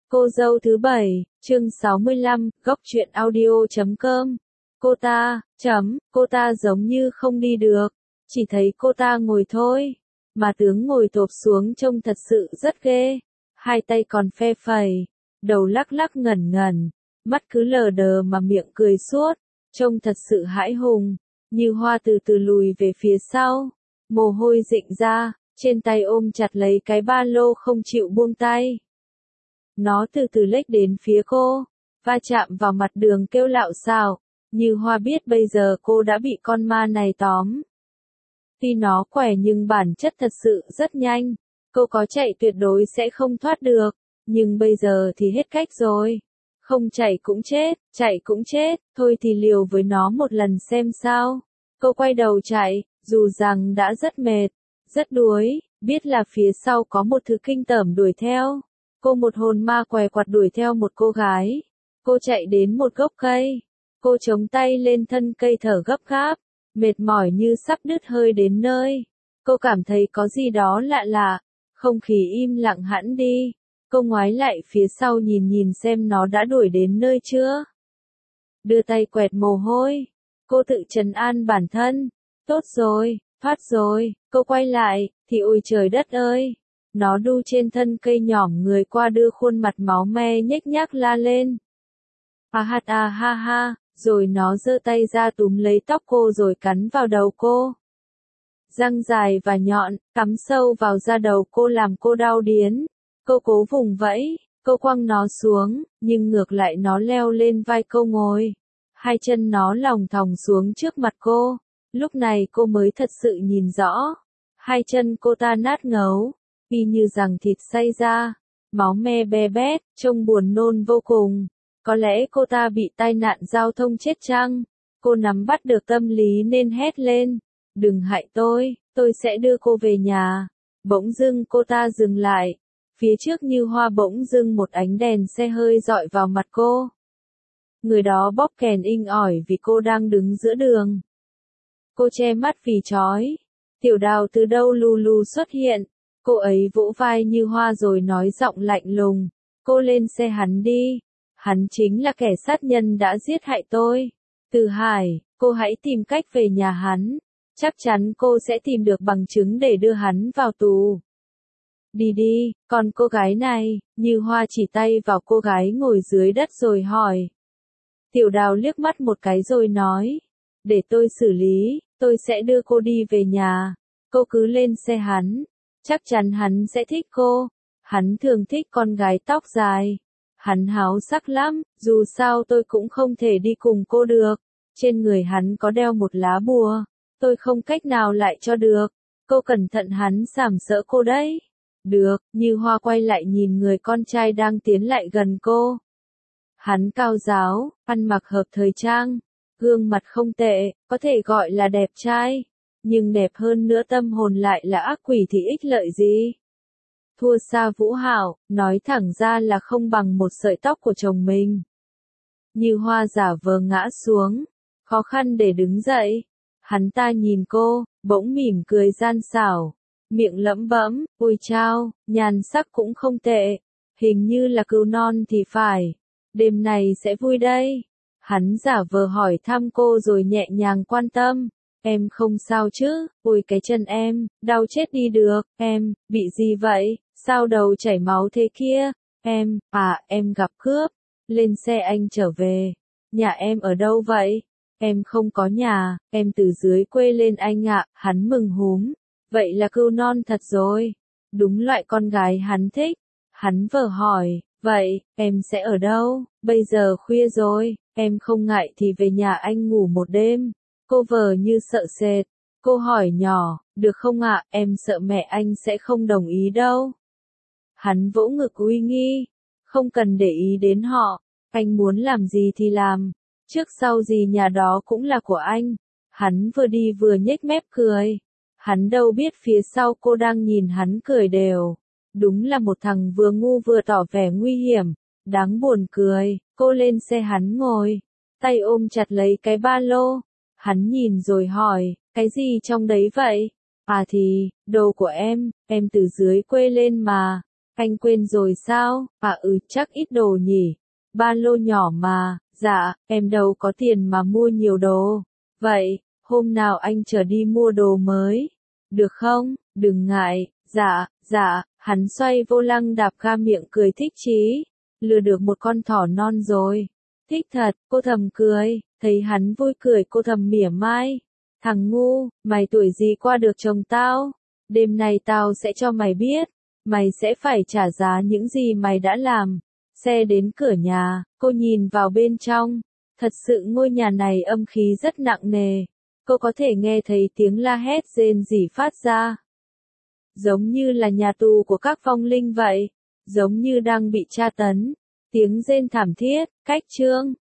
Cô dâu thứ 7, chương 65, góc truyện audio.com. Cô ta giống như không đi được, chỉ thấy cô ta ngồi thôi, mà tướng ngồi tộp xuống trông thật sự rất ghê, hai tay còn phe phẩy, đầu lắc lắc ngẩn ngẩn, mắt cứ lờ đờ mà miệng cười suốt, trông thật sự hãi hùng. Như Hoa từ từ lùi về phía sau, mồ hôi rịn ra, trên tay ôm chặt lấy cái ba lô không chịu buông tay. Nó từ từ lếch đến phía cô, va chạm vào mặt Đường kêu lạo xạo. Như Hoa biết bây giờ cô đã bị con ma này tóm. Tuy nó khỏe nhưng bản chất thật sự rất nhanh, cô có chạy tuyệt đối sẽ không thoát được, nhưng bây giờ thì hết cách rồi. Không chạy cũng chết, thôi thì liều với nó một lần xem sao. Cô quay đầu chạy, dù rằng đã rất mệt, rất đuối, biết là phía sau có một thứ kinh tởm đuổi theo. Cô một hồn ma què quặt đuổi theo một cô gái. Cô chạy đến một gốc cây. Cô chống tay lên thân cây thở gấp gáp, mệt mỏi như sắp đứt hơi đến nơi. Cô cảm thấy có gì đó lạ lạ, không khí im lặng hẳn đi. Cô ngoái lại phía sau nhìn xem nó đã đuổi đến nơi chưa. Đưa tay quẹt mồ hôi. Cô tự trấn an bản thân. Tốt rồi, thoát rồi. Cô quay lại, thì ôi trời đất ơi. Nó đu trên thân cây nhỏm người qua đưa khuôn mặt máu me nhếch nhác la lên. Ha ha, rồi nó giơ tay ra túm lấy tóc cô rồi cắn vào đầu cô. Răng dài và nhọn, cắm sâu vào da đầu cô làm cô đau điếng. Cô cố vùng vẫy, cô quăng nó xuống, nhưng ngược lại nó leo lên vai cô ngồi. Hai chân nó lòng thòng xuống trước mặt cô. Lúc này cô mới thật sự nhìn rõ. Hai chân cô ta nát ngấu, y như rằng thịt xay ra, máu me be bét, trông buồn nôn vô cùng. Có lẽ cô ta bị tai nạn giao thông chết chăng? Cô nắm bắt được tâm lý nên hét lên. Đừng hại tôi sẽ đưa cô về nhà. Bỗng dưng cô ta dừng lại. Phía trước Như Hoa bỗng dưng một ánh đèn xe hơi dọi vào mặt cô. Người đó bóp kèn inh ỏi vì cô đang đứng giữa đường. Cô che mắt vì chói. Tiểu Đào từ đâu lù lù xuất hiện. Cô ấy vỗ vai Như Hoa rồi nói giọng lạnh lùng. Cô lên xe hắn đi. Hắn chính là kẻ sát nhân đã giết hại tôi. Từ Hải, cô hãy tìm cách về nhà hắn. Chắc chắn cô sẽ tìm được bằng chứng để đưa hắn vào tù. Đi, còn cô gái này, Như Hoa chỉ tay vào cô gái ngồi dưới đất rồi hỏi. Tiểu Đào liếc mắt một cái rồi nói. Để tôi xử lý, tôi sẽ đưa cô đi về nhà. Cô cứ lên xe hắn. Chắc chắn hắn sẽ thích cô. Hắn thường thích con gái tóc dài. Hắn háo sắc lắm, dù sao tôi cũng không thể đi cùng cô được. Trên người hắn có đeo một lá bùa. Tôi không cách nào lại cho được. Cô cẩn thận hắn sàm sỡ cô đấy. Được, Như Hoa quay lại nhìn người con trai đang tiến lại gần cô. Hắn cao ráo, ăn mặc hợp thời trang. Gương mặt không tệ, có thể gọi là đẹp trai. Nhưng đẹp hơn nữa tâm hồn lại là ác quỷ thì ích lợi gì? Thua xa Vũ Hạo, nói thẳng ra là không bằng một sợi tóc của chồng mình. Như Hoa giả vờ ngã xuống, khó khăn để đứng dậy. Hắn ta nhìn cô, bỗng mỉm cười gian xảo, miệng lẩm bẩm, ôi chao, nhan sắc cũng không tệ, hình như là cừu non thì phải, đêm này sẽ vui đây. Hắn giả vờ hỏi thăm cô rồi nhẹ nhàng quan tâm. Em không sao chứ, ôi cái chân em, đau chết đi được, em, bị gì vậy, sao đầu chảy máu thế kia, em gặp cướp, lên xe anh trở về, nhà em ở đâu vậy, em không có nhà, em từ dưới quê lên anh ạ, hắn mừng húm, vậy là cừu non thật rồi, đúng loại con gái hắn thích, hắn vờ hỏi, vậy, em sẽ ở đâu, bây giờ khuya rồi, em không ngại thì về nhà anh ngủ một đêm. Cô vờ như sợ sệt. Cô hỏi nhỏ, được không ạ, em sợ mẹ anh sẽ không đồng ý đâu. Hắn vỗ ngực uy nghi. Không cần để ý đến họ. Anh muốn làm gì thì làm. Trước sau gì nhà đó cũng là của anh. Hắn vừa đi vừa nhếch mép cười. Hắn đâu biết phía sau cô đang nhìn hắn cười đều. Đúng là một thằng vừa ngu vừa tỏ vẻ nguy hiểm. Đáng buồn cười. Cô lên xe hắn ngồi. Tay ôm chặt lấy cái ba lô. Hắn nhìn rồi hỏi, cái gì trong đấy vậy? À thì, đồ của em từ dưới quê lên mà. Anh quên rồi sao? À chắc ít đồ nhỉ. Ba lô nhỏ mà, dạ, em đâu có tiền mà mua nhiều đồ. Vậy, hôm nào anh chở đi mua đồ mới. Được không? Đừng ngại, dạ, hắn xoay vô lăng đạp ga miệng cười thích chí. Lừa được một con thỏ non rồi. Thích thật, cô thầm cười, thấy hắn vui cười cô thầm mỉa mai. Thằng ngu, mày tuổi gì qua được chồng tao? Đêm nay tao sẽ cho mày biết. Mày sẽ phải trả giá những gì mày đã làm. Xe đến cửa nhà, cô nhìn vào bên trong. Thật sự ngôi nhà này âm khí rất nặng nề. Cô có thể nghe thấy tiếng la hét rên rỉ phát ra. Giống như là nhà tù của các vong linh vậy. Giống như đang bị tra tấn. Tiếng rên thảm thiết, cách chương.